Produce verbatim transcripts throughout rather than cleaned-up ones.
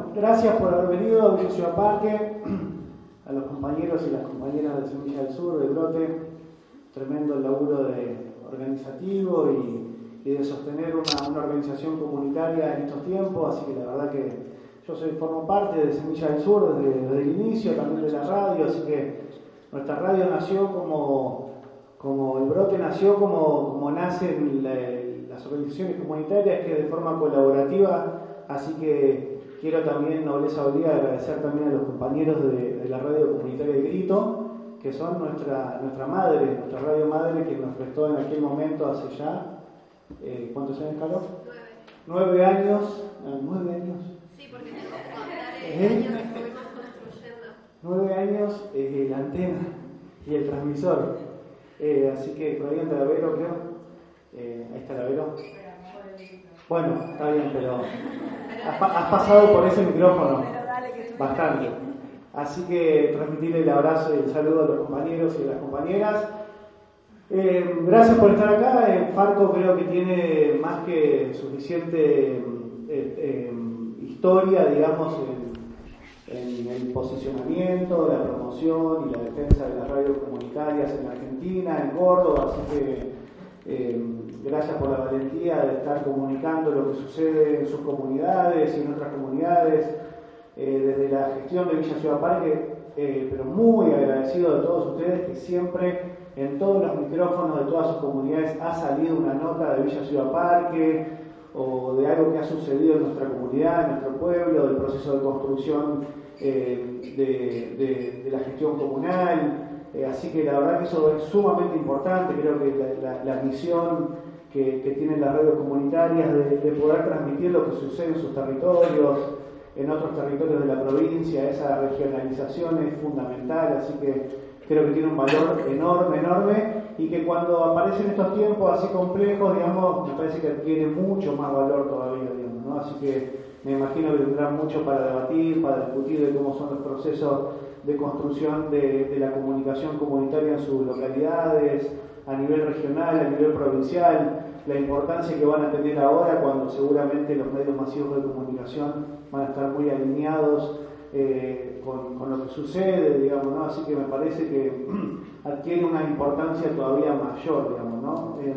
gracias por haber venido a Villa Ciudad Parque, a los compañeros y las compañeras de Semilla del Sur, de Brote, tremendo el laburo de organizativo y, y de sostener una, una organización comunitaria en estos tiempos, así que la verdad que yo soy, formo parte de Semilla del Sur desde, desde el inicio, también de la radio, así que nuestra radio nació como, como el Brote nació como, como nacen la, las organizaciones comunitarias, que de forma colaborativa, así que quiero también, nobleza obliga, agradecer también a los compañeros de, de la radio comunitaria de Grito, que son nuestra, nuestra madre, nuestra radio madre, que nos prestó en aquel momento hace ya, eh, ¿cuántos años, Carlos? Nueve. Nueve años, eh, nueve años. Sí, porque tengo que contar el ¿Eh? año que estuvimos construyendo. Nueve años, eh, la antena y el transmisor. Eh, así que por ahí anda el Avero, creo. Eh, ahí está el Avero. Bueno, está bien, pero has, has pasado por ese micrófono bastante. Así que transmitirle el abrazo y el saludo a los compañeros y a las compañeras. Eh, gracias por estar acá. Eh, Farco creo que tiene más que suficiente eh, eh, historia, digamos, en, en el posicionamiento, la promoción y la defensa de las radios comunitarias en Argentina, en Córdoba. Así que eh, gracias por la valentía de estar comunicando lo que sucede en sus comunidades y en otras comunidades. Eh, desde la gestión de Villa Ciudad Parque, eh, pero muy agradecido de todos ustedes que siempre en todos los micrófonos de todas sus comunidades ha salido una nota de Villa Ciudad Parque o de algo que ha sucedido en nuestra comunidad, en nuestro pueblo, del proceso de construcción eh, de, de, de la gestión comunal. Eh, así que la verdad que eso es sumamente importante. Creo que la, la, la misión que, que tienen las radios comunitarias de, de poder transmitir lo que sucede en sus territorios, en otros territorios de la provincia, esa regionalización es fundamental, así que creo que tiene un valor enorme, enorme, y que cuando aparecen estos tiempos así complejos, digamos, me parece que adquiere mucho más valor todavía, digamos, ¿no? Así que me imagino que tendrán mucho para debatir, para discutir de cómo son los procesos de construcción de, de la comunicación comunitaria en sus localidades, a nivel regional, a nivel provincial, la importancia que van a tener ahora cuando seguramente los medios masivos de comunicación van a estar muy alineados eh, con, con lo que sucede, digamos, ¿no? Así que me parece que adquiere una importancia todavía mayor, digamos, ¿no? Eh,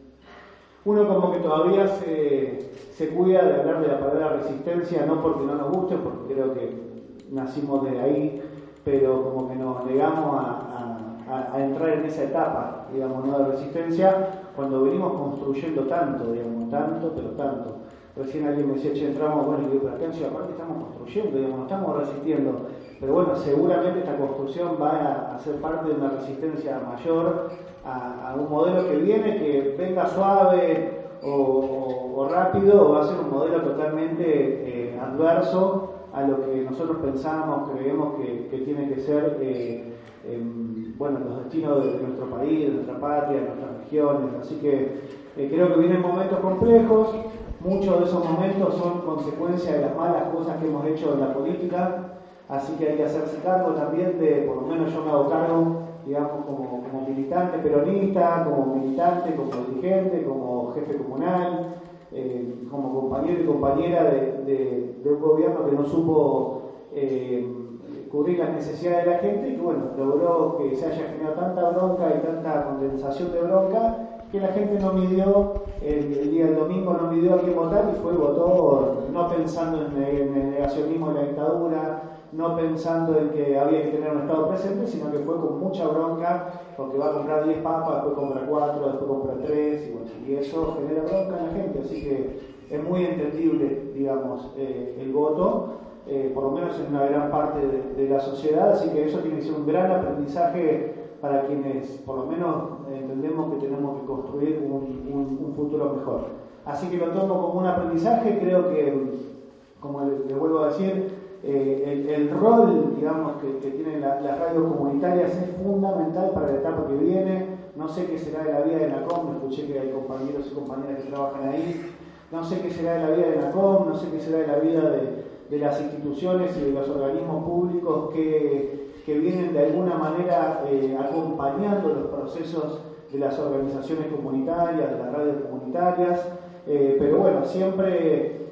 uno como que todavía se, se cuida de hablar de la palabra resistencia, no porque no nos guste, porque creo que nacimos de ahí, pero como que nos negamos a, a, a entrar en esa etapa, digamos, ¿no? De resistencia, cuando venimos construyendo tanto, digamos, tanto, pero tanto. Recién alguien me decía, che, entramos, bueno, y digo, pero acá en Ciudad Parque estamos construyendo, digamos, no estamos resistiendo. Pero bueno, seguramente esta construcción va a, a ser parte de una resistencia mayor a, a un modelo que viene, que venga suave o, o, o rápido, o va a ser un modelo totalmente eh, adverso a lo que nosotros pensamos, creemos que, que tiene que ser, eh, eh, bueno, los destinos de, de nuestro país, de nuestra patria, de nuestras regiones. Así que eh, creo que vienen momentos complejos. Muchos de esos momentos son consecuencia de las malas cosas que hemos hecho en la política, así que hay que hacerse cargo también de, por lo menos yo me hago cargo, digamos, como, como militante peronista, como militante, como dirigente, como jefe comunal, eh, como compañero y compañera de, de, de un gobierno que no supo eh, cubrir las necesidades de la gente y que, bueno, logró que se haya generado tanta bronca y tanta condensación de bronca que la gente no midió, el, el día del domingo no midió a quién votar y fue y votó no pensando en el, en el negacionismo de la dictadura, no pensando en que había que tener un Estado presente, sino que fue con mucha bronca, porque va a comprar diez papas, después compra cuatro, después compra tres, y, bueno, y eso genera bronca en la gente, así que es muy entendible, digamos, eh, el voto, eh, por lo menos en una gran parte de, de la sociedad, así que eso tiene que ser un gran aprendizaje para quienes por lo menos entendemos que tenemos que construir un, un, un futuro mejor. Así que lo tomo como un aprendizaje, creo que, como les, les vuelvo a decir, eh, el, el rol, digamos, que, que tienen la, las radios comunitarias es fundamental para la etapa que viene. No sé qué será de la vida de NACOM, escuché que hay compañeros y compañeras que trabajan ahí, no sé qué será de la vida de NACOM, no sé qué será de la vida de, de las instituciones y de los organismos públicos que que vienen de alguna manera eh, acompañando los procesos de las organizaciones comunitarias, de las radios comunitarias, eh, pero bueno, siempre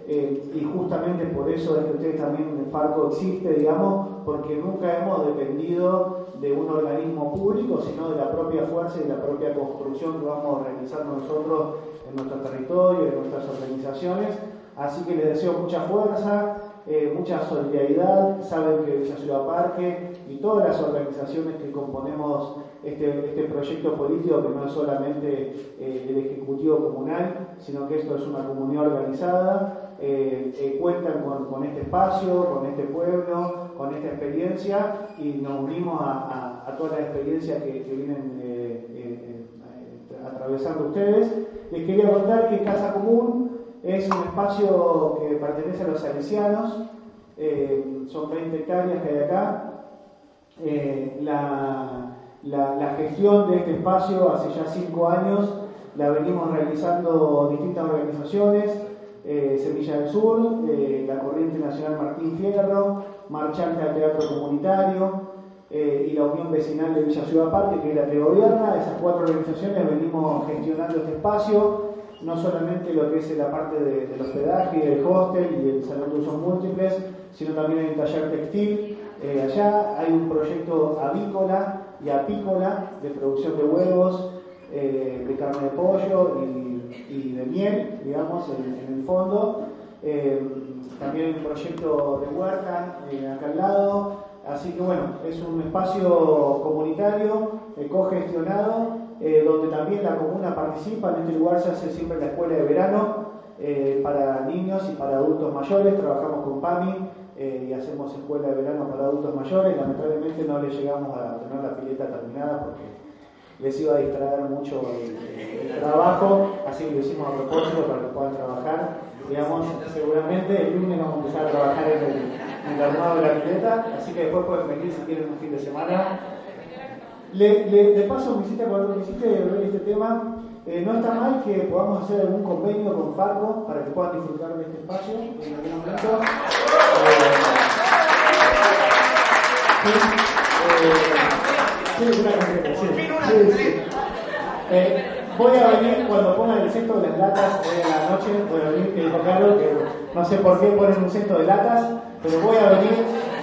eh, y justamente por eso es que ustedes también, Farco existe, digamos, porque nunca hemos dependido de un organismo público, sino de la propia fuerza y de la propia construcción que vamos realizando nosotros en nuestro territorio, en nuestras organizaciones. Así que les deseo mucha fuerza, eh, mucha solidaridad. Saben que Villa Ciudad Parque y todas las organizaciones que componemos este, este proyecto político, que no es solamente eh, el Ejecutivo Comunal, sino que esto es una comunidad organizada, eh, eh, cuentan con, con este espacio, con este pueblo, con esta experiencia, y nos unimos a, a, a todas las experiencias que, que vienen eh, eh, eh, atravesando ustedes. Les quería contar que Casa Común es un espacio que pertenece a los salesianos, eh, son veinte hectáreas que hay acá. Eh, la, la, la gestión de este espacio hace ya cinco años la venimos realizando distintas organizaciones, eh, Semilla del Sur, eh, la Corriente Nacional Martín Fierro, Marchante al Teatro Comunitario eh, y la Unión Vecinal de Villa Ciudad Parque, que es la que gobierna. Esas cuatro organizaciones venimos gestionando este espacio, no solamente lo que es la parte de, del hospedaje, del hostel y del salón de usos múltiples, sino también hay un taller textil. Eh, allá hay un proyecto avícola y apícola de producción de huevos, eh, de carne de pollo y, y de miel, digamos, en, en el fondo. Eh, también hay un proyecto de huerta eh, acá al lado. Así que bueno, es un espacio comunitario, eh, cogestionado, eh, donde también la comuna participa. En este lugar se hace siempre la escuela de verano eh, para niños y para adultos mayores. Trabajamos con PAMI eh, y hacemos escuela de verano para adultos mayores. Lamentablemente no le llegamos a tener la pileta terminada porque les iba a distraer mucho el, el trabajo, así que lo hicimos a propósito para que puedan trabajar. Digamos, seguramente el lunes vamos a empezar a trabajar en el, en el armado de la pileta, así que después pueden venir si quieren un fin de semana. Le, le, de paso, visita, cuando visite ver este tema, eh, no está mal que podamos hacer algún convenio con Farco para que puedan disfrutar de este espacio en algún momento. Eh, sí, eh, sí, una concreta, sí, sí, sí. Eh, voy a venir cuando pongan el cesto de las latas hoy a la noche. Voy a venir, que dijo claro que no sé por qué ponen un cesto de latas, pero voy a venir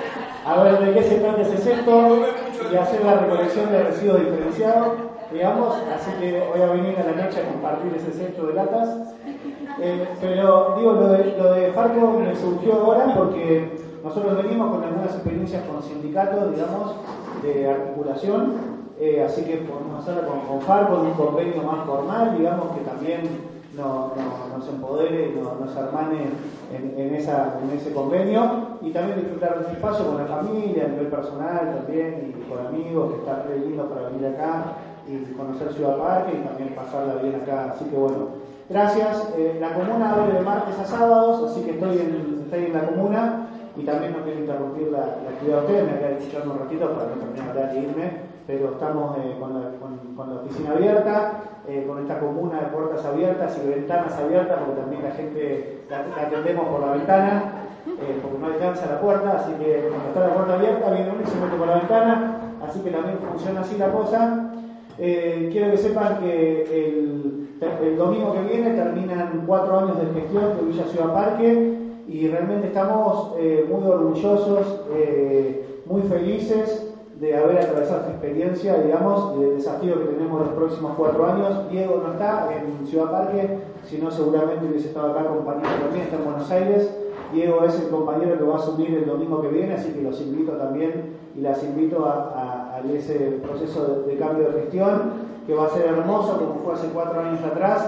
a ver de qué se trata ese cesto y hacer la recolección de residuos diferenciados, digamos. Así que voy a venir a la noche a compartir ese cesto de latas. Eh, pero digo, lo de, lo de Farco me surgió ahora porque nosotros venimos con algunas experiencias con sindicatos, digamos, de articulación. Eh, así que podemos hacerlo con, con Farco, en un convenio más formal, digamos, que también no, no, nos empodere y no, nos hermane en, en, esa, en ese convenio, y también disfrutar de este espacio con la familia, a nivel personal también, y con amigos, que está re lindo para venir acá y conocer Ciudad Parque y también pasarla bien acá. Así que bueno, gracias. Eh, la comuna abre de martes a sábados, así que estoy en, estoy en la comuna y también no quiero interrumpir la, la actividad de ustedes, me voy a escuchar un ratito para no terminar de irme. Pero estamos eh, con, la, con, con la oficina abierta, eh, con esta comuna de puertas abiertas y ventanas abiertas, porque también la gente la, la atendemos por la ventana, eh, porque no alcanza la puerta, así que cuando está la puerta abierta viene uno y se mete por la ventana, así que también funciona así la cosa. Eh, quiero que sepan que el, el domingo que viene terminan cuatro años de gestión de Villa Ciudad Parque y realmente estamos eh, muy orgullosos, eh, muy felices de haber atravesado esta experiencia, digamos, y del desafío que tenemos los próximos cuatro años. Diego no está en Ciudad Parque, sino seguramente hubiese estado acá acompañando también, está en Buenos Aires. Diego es el compañero que va a asumir el domingo que viene, así que los invito también y las invito a, a, a ese proceso de, de cambio de gestión, que va a ser hermoso, como fue hace cuatro años atrás,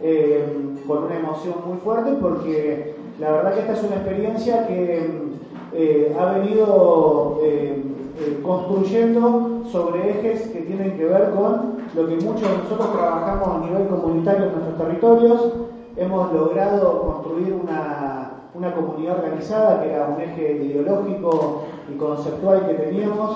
eh, con una emoción muy fuerte, porque la verdad que esta es una experiencia que eh, ha venido eh, eh, construyendo sobre ejes que tienen que ver con lo que muchos de nosotros trabajamos a nivel comunitario en nuestros territorios. Hemos logrado construir una, una comunidad organizada, que era un eje ideológico y conceptual que teníamos.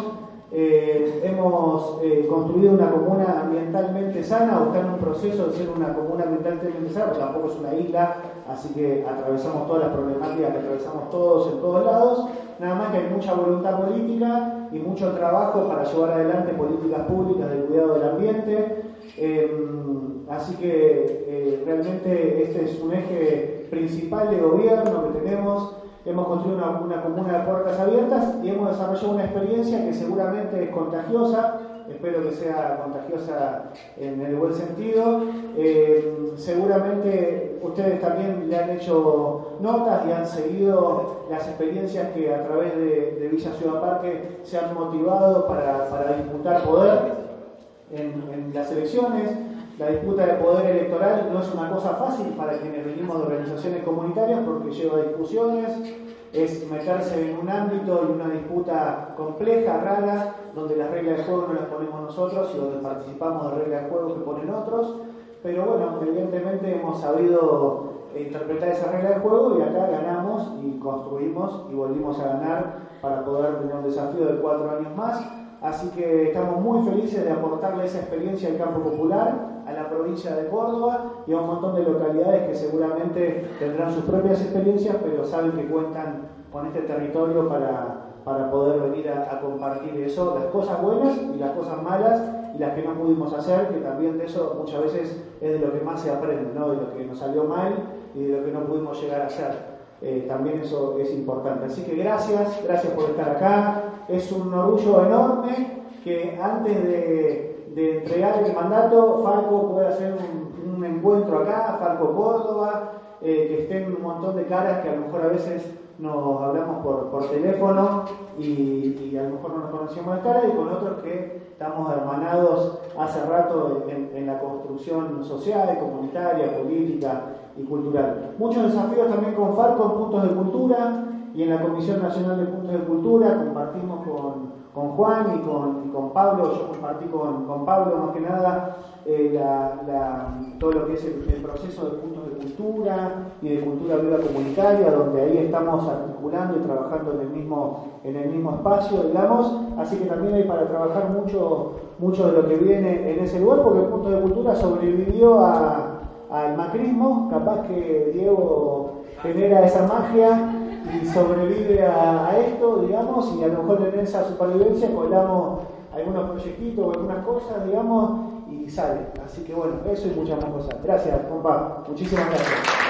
Eh, hemos eh, construido una comuna ambientalmente sana, o está en un proceso de ser una comuna ambientalmente sana, pero tampoco es una isla, así que atravesamos todas las problemáticas que atravesamos todos en todos lados. Nada más que hay mucha voluntad política y mucho trabajo para llevar adelante políticas públicas de cuidado del ambiente. Eh, así que eh, realmente este es un eje principal de gobierno que tenemos. Hemos construido una, una comuna de puertas abiertas y hemos desarrollado una experiencia que seguramente es contagiosa. Espero que sea contagiosa en el buen sentido. Eh, seguramente ustedes también le han hecho notas y han seguido las experiencias que a través de, de Villa Ciudad Parque se han motivado para, para disputar poder en, en las elecciones. La disputa de poder electoral no es una cosa fácil para quienes venimos de organizaciones comunitarias porque lleva discusiones, es meterse en un ámbito y una disputa compleja, rara, donde las reglas de juego no las ponemos nosotros y donde participamos de reglas de juego que ponen otros, pero bueno, evidentemente hemos sabido interpretar esa regla de juego y acá ganamos y construimos y volvimos a ganar para poder tener un desafío de cuatro años más. Así que estamos muy felices de aportarle esa experiencia al campo popular, a la provincia de Córdoba y a un montón de localidades que seguramente tendrán sus propias experiencias, pero saben que cuentan con este territorio para, para poder venir a, a compartir eso, las cosas buenas y las cosas malas y las que no pudimos hacer, que también de eso muchas veces es de lo que más se aprende, ¿no? De lo que nos salió mal y de lo que no pudimos llegar a hacer. Eh, también eso es importante. Así que gracias, gracias por estar acá. Es un orgullo enorme que antes de, de entregar el mandato, Falco pueda hacer un, un encuentro acá, Falco Córdoba, eh, que estén un montón de caras que a lo mejor a veces nos hablamos por, por teléfono y, y a lo mejor no nos conocíamos de cara, y con otros que estamos hermanados hace rato en, en la construcción social, comunitaria, política y cultural. Muchos desafíos también con Falco en puntos de cultura y en la Comisión Nacional de Puntos de Cultura. Compartimos con, con Juan y con, y con Pablo, yo compartí con, con Pablo más que nada eh, la, la, todo lo que es el, el proceso de puntos de cultura y de cultura viva comunitaria, donde ahí estamos articulando y trabajando en el mismo, en el mismo espacio, digamos. Así que también hay para trabajar mucho, mucho de lo que viene en ese lugar, porque el punto de cultura sobrevivió a al macrismo, capaz que Diego genera esa magia y sobrevive a, a esto, digamos, y a lo mejor en esa supervivencia colamos algunos proyectitos o algunas cosas, digamos, y sale. Así que bueno, eso y muchas más cosas. Gracias, compa. Muchísimas gracias.